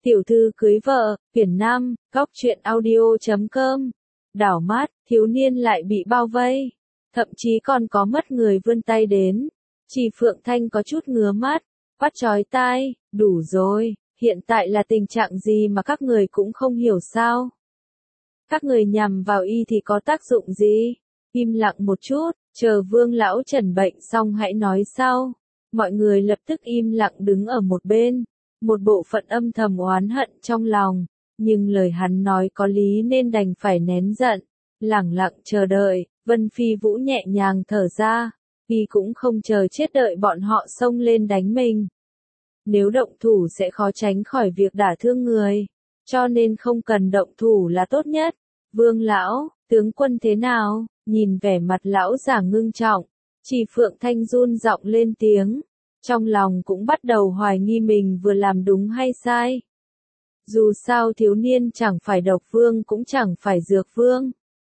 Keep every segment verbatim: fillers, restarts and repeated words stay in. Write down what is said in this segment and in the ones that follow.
Tiểu thư cưới vợ, quyển năm, góc truyện audio chấm com. Đảo mắt, thiếu niên lại bị bao vây. Thậm chí còn có mất người vươn tay đến. Chỉ Phượng Thanh có chút ngứa mắt, quát chói tai, đủ rồi, hiện tại là tình trạng gì mà các người cũng không hiểu sao? Các người nhằm vào y thì có tác dụng gì? Im lặng một chút, chờ Vương lão trần bệnh xong hãy nói sau. Mọi người lập tức im lặng đứng ở một bên. Một bộ phận âm thầm oán hận trong lòng, nhưng lời hắn nói có lý nên đành phải nén giận, lẳng lặng chờ đợi. Vân Phi Vũ nhẹ nhàng thở ra, y cũng không chờ chết đợi bọn họ xông lên đánh mình. Nếu động thủ sẽ khó tránh khỏi việc đả thương người, cho nên không cần động thủ là tốt nhất. Vương lão, tướng quân thế nào? Nhìn vẻ mặt lão giả ngưng trọng, Chỉ Phượng Thanh run giọng lên tiếng. Trong lòng cũng bắt đầu hoài nghi mình vừa làm đúng hay sai. Dù sao thiếu niên chẳng phải độc vương cũng chẳng phải dược vương.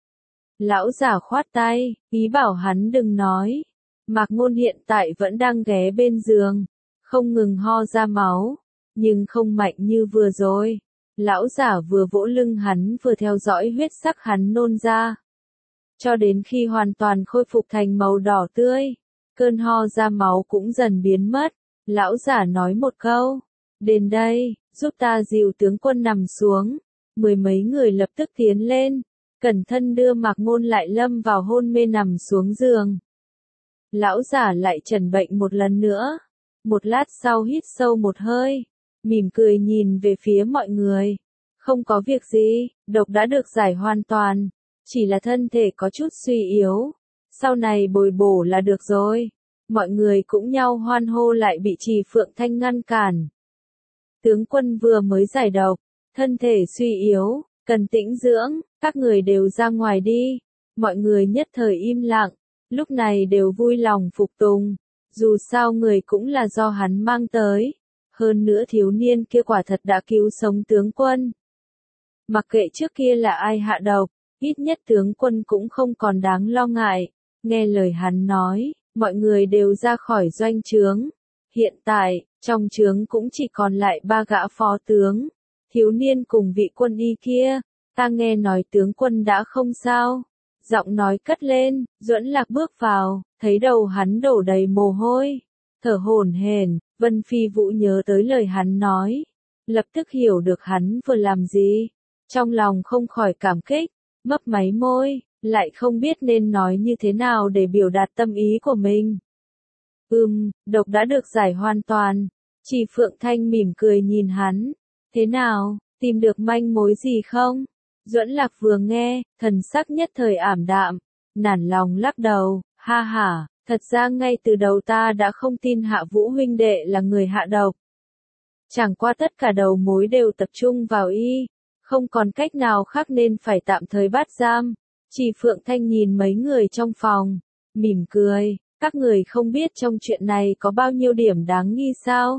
Lão giả khoát tay, ý bảo hắn đừng nói. Mạc Ngôn hiện tại vẫn đang ghé bên giường, không ngừng ho ra máu, nhưng không mạnh như vừa rồi. Lão giả vừa vỗ lưng hắn vừa theo dõi huyết sắc hắn nôn ra. Cho đến khi hoàn toàn khôi phục thành màu đỏ tươi. Cơn ho ra máu cũng dần biến mất, lão giả nói một câu, đến đây, giúp ta dìu tướng quân nằm xuống. Mười mấy người lập tức tiến lên, cẩn thận đưa Mạc Ngôn lại lâm vào hôn mê nằm xuống giường. Lão giả lại trần bệnh một lần nữa, một lát sau hít sâu một hơi, mỉm cười nhìn về phía mọi người. Không có việc gì, độc đã được giải hoàn toàn, chỉ là thân thể có chút suy yếu. Sau này bồi bổ là được rồi. Mọi người cũng nhau hoan hô lại bị Chỉ Phượng Thanh ngăn cản. Tướng quân vừa mới giải độc, thân thể suy yếu, cần tĩnh dưỡng, các người đều ra ngoài đi. Mọi người nhất thời im lặng, lúc này đều vui lòng phục tùng. Dù sao người cũng là do hắn mang tới. Hơn nữa thiếu niên kia quả thật đã cứu sống tướng quân. Mặc kệ trước kia là ai hạ độc, ít nhất tướng quân cũng không còn đáng lo ngại. Nghe lời hắn nói, mọi người đều ra khỏi doanh trướng. Hiện tại, trong trướng cũng chỉ còn lại ba gã phó tướng. Thiếu niên cùng vị quân y kia, ta nghe nói tướng quân đã không sao. Giọng nói cất lên, Duẫn Lạc bước vào, thấy đầu hắn đổ đầy mồ hôi, thở hổn hển. Vân Phi Vũ nhớ tới lời hắn nói, lập tức hiểu được hắn vừa làm gì. Trong lòng không khỏi cảm kích, mấp máy môi. Lại không biết nên nói như thế nào để biểu đạt tâm ý của mình. Ừm, độc đã được giải hoàn toàn. Chỉ Phượng Thanh mỉm cười nhìn hắn. Thế nào, tìm được manh mối gì không? Duẫn Lạc vừa nghe, thần sắc nhất thời ảm đạm, nản lòng lắc đầu, ha ha, thật ra ngay từ đầu ta đã không tin Hạ Vũ huynh đệ là người hạ độc. Chẳng qua tất cả đầu mối đều tập trung vào y, không còn cách nào khác nên phải tạm thời bắt giam. Chỉ Phượng Thanh nhìn mấy người trong phòng, mỉm cười, các người không biết trong chuyện này có bao nhiêu điểm đáng nghi sao?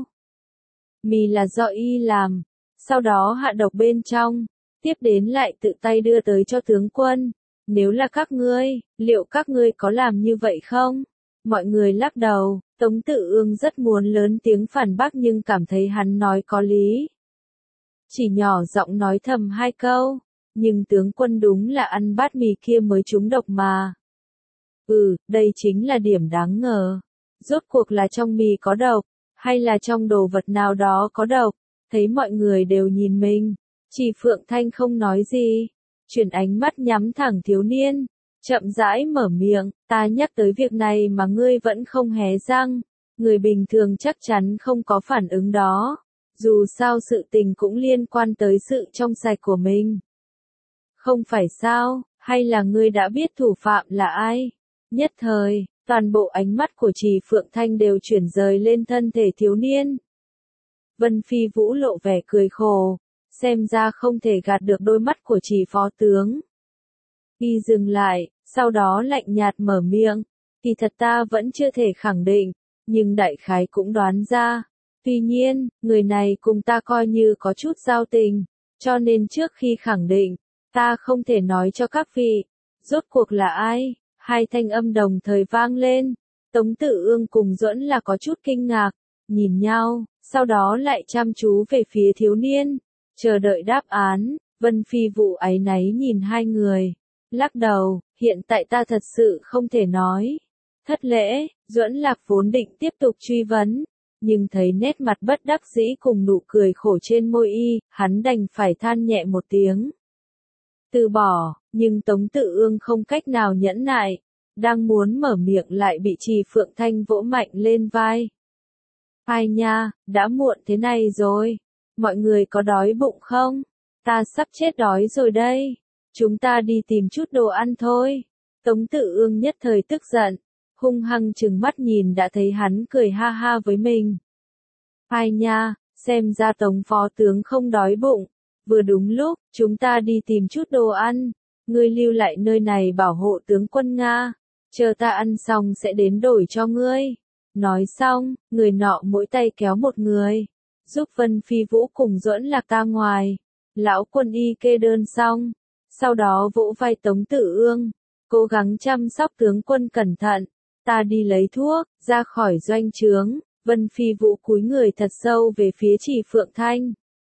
Mì là do y làm, sau đó hạ độc bên trong, tiếp đến lại tự tay đưa tới cho tướng quân. Nếu là các ngươi, liệu các ngươi có làm như vậy không? Mọi người lắc đầu, Tống Tự Ương rất muốn lớn tiếng phản bác nhưng cảm thấy hắn nói có lý. Chỉ nhỏ giọng nói thầm hai câu. Nhưng tướng quân đúng là ăn bát mì kia mới trúng độc mà. Ừ, đây chính là điểm đáng ngờ. Rốt cuộc là trong mì có độc, hay là trong đồ vật nào đó có độc? Thấy mọi người đều nhìn mình, Chỉ Phượng Thanh không nói gì, chuyển ánh mắt nhắm thẳng thiếu niên, chậm rãi mở miệng, ta nhắc tới việc này mà ngươi vẫn không hé răng. Người bình thường chắc chắn không có phản ứng đó. Dù sao sự tình cũng liên quan tới sự trong sạch của mình. Không phải sao, hay là ngươi đã biết thủ phạm là ai? Nhất thời, toàn bộ ánh mắt của Chỉ Phượng Thanh đều chuyển rời lên thân thể thiếu niên. Vân Phi Vũ lộ vẻ cười khổ, xem ra không thể gạt được đôi mắt của Chỉ phó tướng. Y dừng lại, sau đó lạnh nhạt mở miệng, thì thật ta vẫn chưa thể khẳng định, nhưng đại khái cũng đoán ra. Tuy nhiên, người này cùng ta coi như có chút giao tình, cho nên trước khi khẳng định, ta không thể nói cho các vị, rốt cuộc là ai? Hai thanh âm đồng thời vang lên, Tống Tự Ương cùng Duẫn là có chút kinh ngạc, nhìn nhau, sau đó lại chăm chú về phía thiếu niên, Chờ đợi đáp án, Vân Phi Vũ áy náy nhìn hai người. Lắc đầu, hiện tại ta thật sự không thể nói. Thất lễ, Duẫn Lạc vốn định tiếp tục truy vấn. Nhưng thấy nét mặt bất đắc dĩ cùng nụ cười khổ trên môi y, hắn đành phải than nhẹ một tiếng. Từ bỏ, nhưng Tống Tự Ương không cách nào nhẫn nại. Đang muốn mở miệng lại bị Trì Phượng Thanh vỗ mạnh lên vai. Ai nha, đã muộn thế này rồi. Mọi người có đói bụng không? Ta sắp chết đói rồi đây. Chúng ta đi tìm chút đồ ăn thôi. Tống Tự Ương nhất thời tức giận. Hung hăng trừng mắt nhìn đã thấy hắn cười ha ha với mình. Ai nha, xem ra Tống phó tướng không đói bụng. Vừa đúng lúc, chúng ta đi tìm chút đồ ăn. Ngươi lưu lại nơi này bảo hộ tướng quân Nga. Chờ ta ăn xong sẽ đến đổi cho ngươi. Nói xong, người nọ mỗi tay kéo một người. Giúp Vân Phi Vũ cùng Duẫn Lạc ra ngoài. Lão quân y kê đơn xong. Sau đó vỗ vai Tống Tự Ương. Cố gắng chăm sóc tướng quân cẩn thận. Ta đi lấy thuốc, ra khỏi doanh trướng. Vân Phi Vũ cúi người thật sâu về phía Trì Phượng Thanh.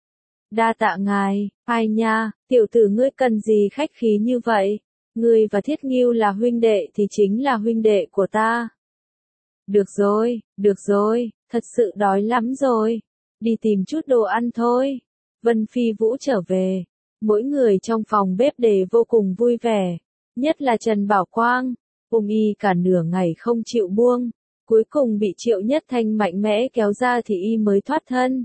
Đa tạ ngài, ai nha, tiểu tử ngươi cần gì khách khí như vậy? Ngươi và Thiết Ngưu là huynh đệ thì chính là huynh đệ của ta. Được rồi, được rồi, thật sự đói lắm rồi. Đi tìm chút đồ ăn thôi. Vân Phi Vũ trở về. Mỗi người trong phòng bếp đề vô cùng vui vẻ. Nhất là Trần Bảo Quang. Ôm y cả nửa ngày không chịu buông. Cuối cùng bị Triệu Nhất Thanh mạnh mẽ kéo ra thì y mới thoát thân.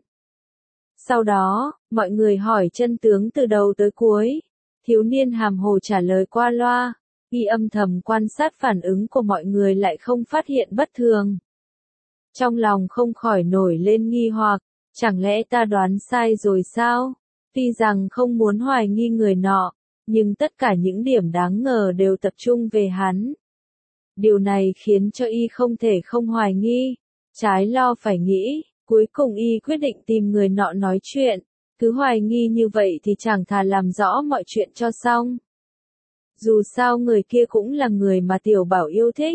Sau đó, mọi người hỏi chân tướng từ đầu tới cuối. Thiếu niên hàm hồ trả lời qua loa. Y âm thầm quan sát phản ứng của mọi người lại không phát hiện bất thường. Trong lòng không khỏi nổi lên nghi hoặc. Chẳng lẽ ta đoán sai rồi sao? Tuy rằng không muốn hoài nghi người nọ. Nhưng tất cả những điểm đáng ngờ đều tập trung về hắn. Điều này khiến cho y không thể không hoài nghi. Trái lo phải nghĩ. Cuối cùng y quyết định tìm người nọ nói chuyện. Cứ hoài nghi như vậy thì chẳng thà làm rõ mọi chuyện cho xong. Dù sao người kia cũng là người mà Tiểu Bảo yêu thích.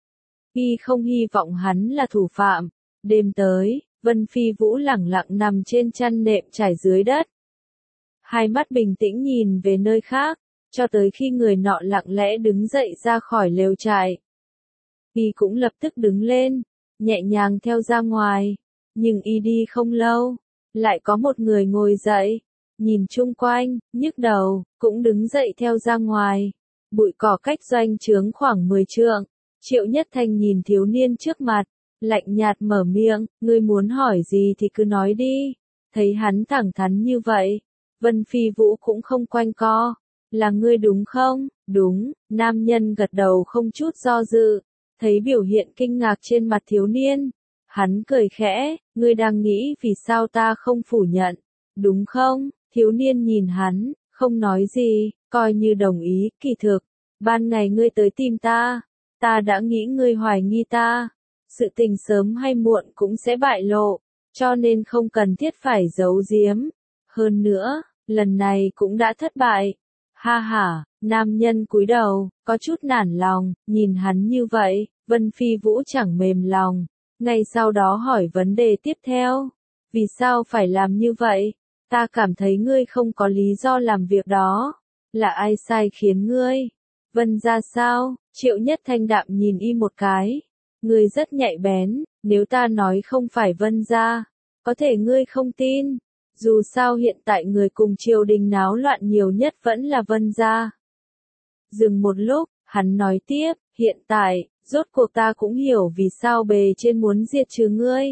Y không hy vọng hắn là thủ phạm. Đêm tới, Vân Phi Vũ lẳng lặng nằm trên chăn nệm trải dưới đất. Hai mắt bình tĩnh nhìn về nơi khác, cho tới khi người nọ lặng lẽ đứng dậy ra khỏi lều trại. Y cũng lập tức đứng lên, nhẹ nhàng theo ra ngoài. Nhưng y đi không lâu, lại có một người ngồi dậy, nhìn chung quanh, nhức đầu, cũng đứng dậy theo ra ngoài. Bụi cỏ cách doanh trướng khoảng mười trượng. Triệu Nhất Thanh nhìn thiếu niên trước mặt, lạnh nhạt mở miệng, ngươi muốn hỏi gì thì cứ nói đi. Thấy hắn thẳng thắn như vậy, Vân Phi Vũ cũng không quanh co. Là ngươi đúng không? Đúng, nam nhân gật đầu không chút do dự. Thấy biểu hiện kinh ngạc trên mặt thiếu niên. Hắn cười khẽ, ngươi đang nghĩ vì sao ta không phủ nhận, đúng không? Thiếu niên nhìn hắn, không nói gì, coi như đồng ý, kỳ thực. Ban ngày ngươi tới tìm ta, ta đã nghĩ ngươi hoài nghi ta. Sự tình sớm hay muộn cũng sẽ bại lộ, cho nên không cần thiết phải giấu giếm. Hơn nữa, lần này cũng đã thất bại. Ha ha, nam nhân cúi đầu, có chút nản lòng, nhìn hắn như vậy, Vân Phi Vũ chẳng mềm lòng. Ngay sau đó hỏi vấn đề tiếp theo. Vì sao phải làm như vậy? Ta cảm thấy ngươi không có lý do làm việc đó. Là ai sai khiến ngươi? Vân ra sao? Triệu Nhất Thanh đạm nhìn y một cái. Ngươi rất nhạy bén, nếu ta nói không phải Vân ra, có thể ngươi không tin. Dù sao hiện tại người cùng triều đình náo loạn nhiều nhất vẫn là Vân ra. Dừng một lúc, hắn nói tiếp, hiện tại, rốt cuộc ta cũng hiểu vì sao bề trên muốn diệt trừ ngươi.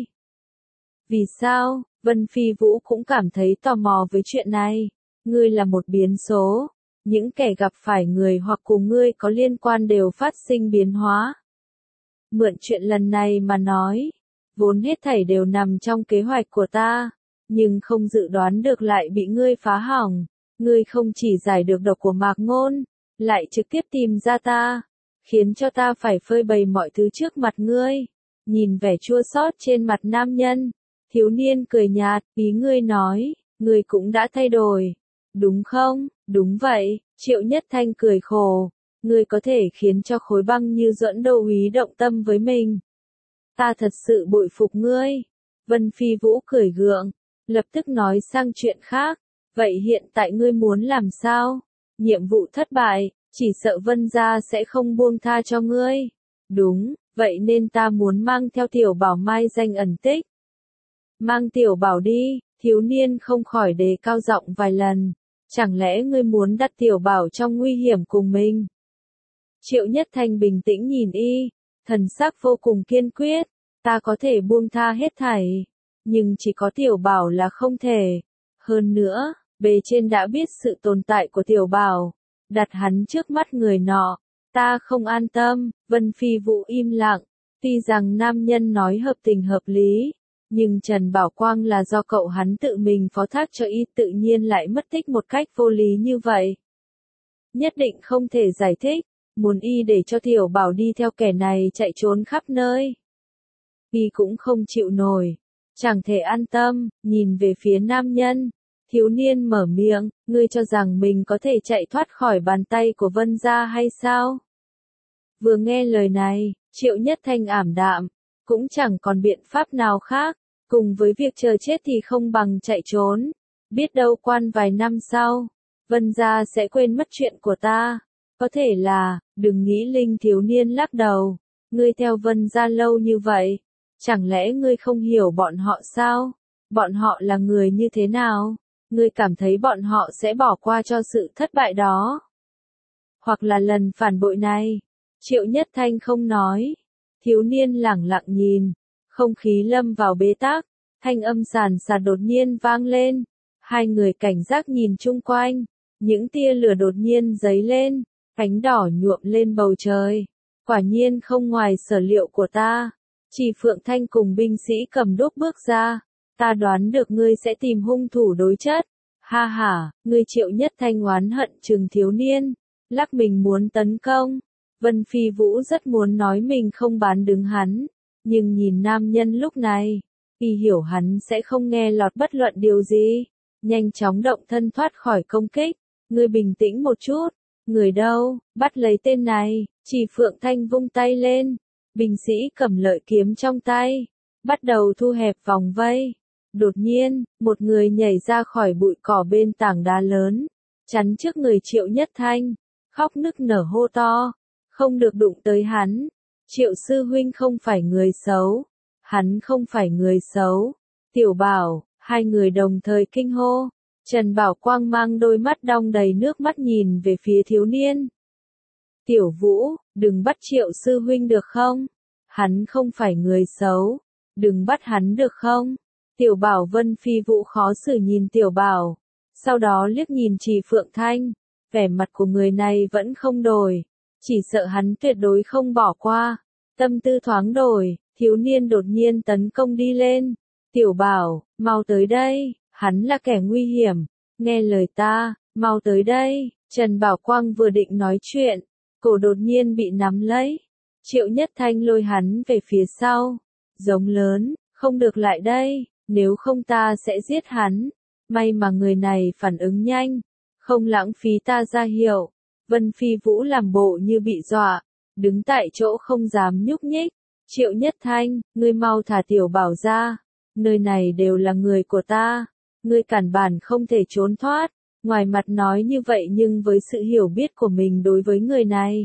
Vì sao? Vân Phi Vũ cũng cảm thấy tò mò với chuyện này. Ngươi là một biến số. Những kẻ gặp phải người hoặc cùng ngươi có liên quan đều phát sinh biến hóa. Mượn chuyện lần này mà nói. Vốn hết thảy đều nằm trong kế hoạch của ta. Nhưng không dự đoán được lại bị ngươi phá hỏng. Ngươi không chỉ giải được độc của Mạc Ngôn, lại trực tiếp tìm ra ta. Khiến cho ta phải phơi bày mọi thứ trước mặt ngươi. Nhìn vẻ chua xót trên mặt nam nhân. Thiếu niên cười nhạt, ý ngươi nói, ngươi cũng đã thay đổi. Đúng không? Đúng vậy, Triệu Nhất Thanh cười khổ. Ngươi có thể khiến cho khối băng như Duẫn Đô úy động tâm với mình. Ta thật sự bội phục ngươi. Vân Phi Vũ cười gượng, lập tức nói sang chuyện khác. Vậy hiện tại ngươi muốn làm sao? Nhiệm vụ thất bại, chỉ sợ Vân gia sẽ không buông tha cho ngươi. Đúng, vậy nên ta muốn mang theo Tiểu Bảo mai danh ẩn tích. Mang Tiểu Bảo đi, thiếu niên không khỏi đề cao giọng vài lần. Chẳng lẽ ngươi muốn đặt Tiểu Bảo trong nguy hiểm cùng mình? Triệu Nhất Thanh bình tĩnh nhìn y, thần sắc vô cùng kiên quyết. Ta có thể buông tha hết thảy, nhưng chỉ có Tiểu Bảo là không thể. Hơn nữa, bề trên đã biết sự tồn tại của Tiểu Bảo, đặt hắn trước mắt người nọ. Ta không an tâm. Vân Phi Vũ im lặng, tuy rằng nam nhân nói hợp tình hợp lý, nhưng Trần Bảo Quang là do cậu hắn tự mình phó thác cho y, tự nhiên lại mất tích một cách vô lý như vậy. Nhất định không thể giải thích, muốn y để cho Tiểu Bảo đi theo kẻ này chạy trốn khắp nơi. Y cũng không chịu nổi, chẳng thể an tâm, nhìn về phía nam nhân. Thiếu niên mở miệng, ngươi cho rằng mình có thể chạy thoát khỏi bàn tay của Vân gia hay sao? Vừa nghe lời này, Triệu Nhất Thanh ảm đạm, cũng chẳng còn biện pháp nào khác, cùng với việc chờ chết thì không bằng chạy trốn. Biết đâu quan vài năm sau, Vân gia sẽ quên mất chuyện của ta. Có thể là, đừng nghĩ linh thiếu niên lắc đầu, ngươi theo Vân gia lâu như vậy, chẳng lẽ ngươi không hiểu bọn họ sao? Bọn họ là người như thế nào? Ngươi cảm thấy bọn họ sẽ bỏ qua cho sự thất bại đó? Hoặc là lần phản bội này? Triệu Nhất Thanh không nói. Thiếu niên lẳng lặng nhìn. Không khí lâm vào bế tắc. Thanh âm sàn sạt đột nhiên vang lên. Hai người cảnh giác nhìn chung quanh. Những tia lửa đột nhiên giấy lên. Cánh đỏ nhuộm lên bầu trời. Quả nhiên không ngoài sở liệu của ta. Chỉ Phượng Thanh cùng binh sĩ cầm đuốc bước ra. Ta đoán được ngươi sẽ tìm hung thủ đối chất. Ha ha, ngươi Triệu Nhất Thanh oán hận trừng thiếu niên, lắc mình muốn tấn công. Vân Phi Vũ rất muốn nói mình không bán đứng hắn, nhưng nhìn nam nhân lúc này, y hiểu hắn sẽ không nghe lọt bất luận điều gì, nhanh chóng động thân thoát khỏi công kích. Ngươi bình tĩnh một chút, người đâu, bắt lấy tên này. Chỉ Phượng Thanh vung tay lên, binh sĩ cầm lợi kiếm trong tay, bắt đầu thu hẹp vòng vây. Đột nhiên, một người nhảy ra khỏi bụi cỏ bên tảng đá lớn, chắn trước người Triệu Nhất Thanh, khóc nức nở hô to, không được đụng tới hắn. Triệu sư huynh không phải người xấu, hắn không phải người xấu. Tiểu Bảo, hai người đồng thời kinh hô. Trần Bảo Quang mang đôi mắt đong đầy nước mắt nhìn về phía thiếu niên. Tiểu Vũ, đừng bắt Triệu sư huynh được không? Hắn không phải người xấu, đừng bắt hắn được không? Tiểu Bảo. Vân Phi Vũ khó xử nhìn Tiểu Bảo, sau đó liếc nhìn Trì Phượng Thanh, vẻ mặt của người này vẫn không đổi, chỉ sợ hắn tuyệt đối không bỏ qua. Tâm tư thoáng đổi, thiếu niên đột nhiên tấn công đi lên. Tiểu Bảo, mau tới đây, hắn là kẻ nguy hiểm, nghe lời ta, mau tới đây. Trần Bảo Quang vừa định nói chuyện, cổ đột nhiên bị nắm lấy. Triệu Nhất Thanh lôi hắn về phía sau, giống lớn, không được lại đây. Nếu không ta sẽ giết hắn. May mà người này phản ứng nhanh, không lãng phí ta ra hiệu. Vân Phi Vũ làm bộ như bị dọa, đứng tại chỗ không dám nhúc nhích. Triệu Nhất Thanh, ngươi mau thả Tiểu Bảo ra. Nơi này đều là người của ta. Ngươi cản bản không thể trốn thoát. Ngoài mặt nói như vậy nhưng với sự hiểu biết của mình đối với người này,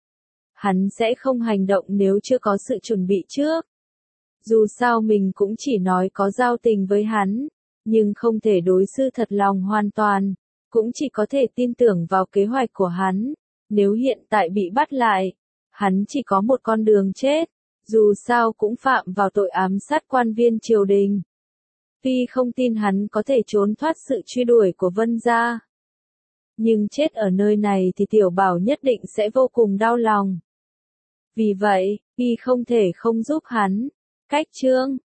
hắn sẽ không hành động nếu chưa có sự chuẩn bị trước. Dù sao mình cũng chỉ nói có giao tình với hắn, nhưng không thể đối xử thật lòng hoàn toàn, cũng chỉ có thể tin tưởng vào kế hoạch của hắn. Nếu hiện tại bị bắt lại, hắn chỉ có một con đường chết, dù sao cũng phạm vào tội ám sát quan viên triều đình. Tuy không tin hắn có thể trốn thoát sự truy đuổi của Vân gia, nhưng chết ở nơi này thì Tiểu Bảo nhất định sẽ vô cùng đau lòng. Vì vậy, y không thể không giúp hắn. Cách chương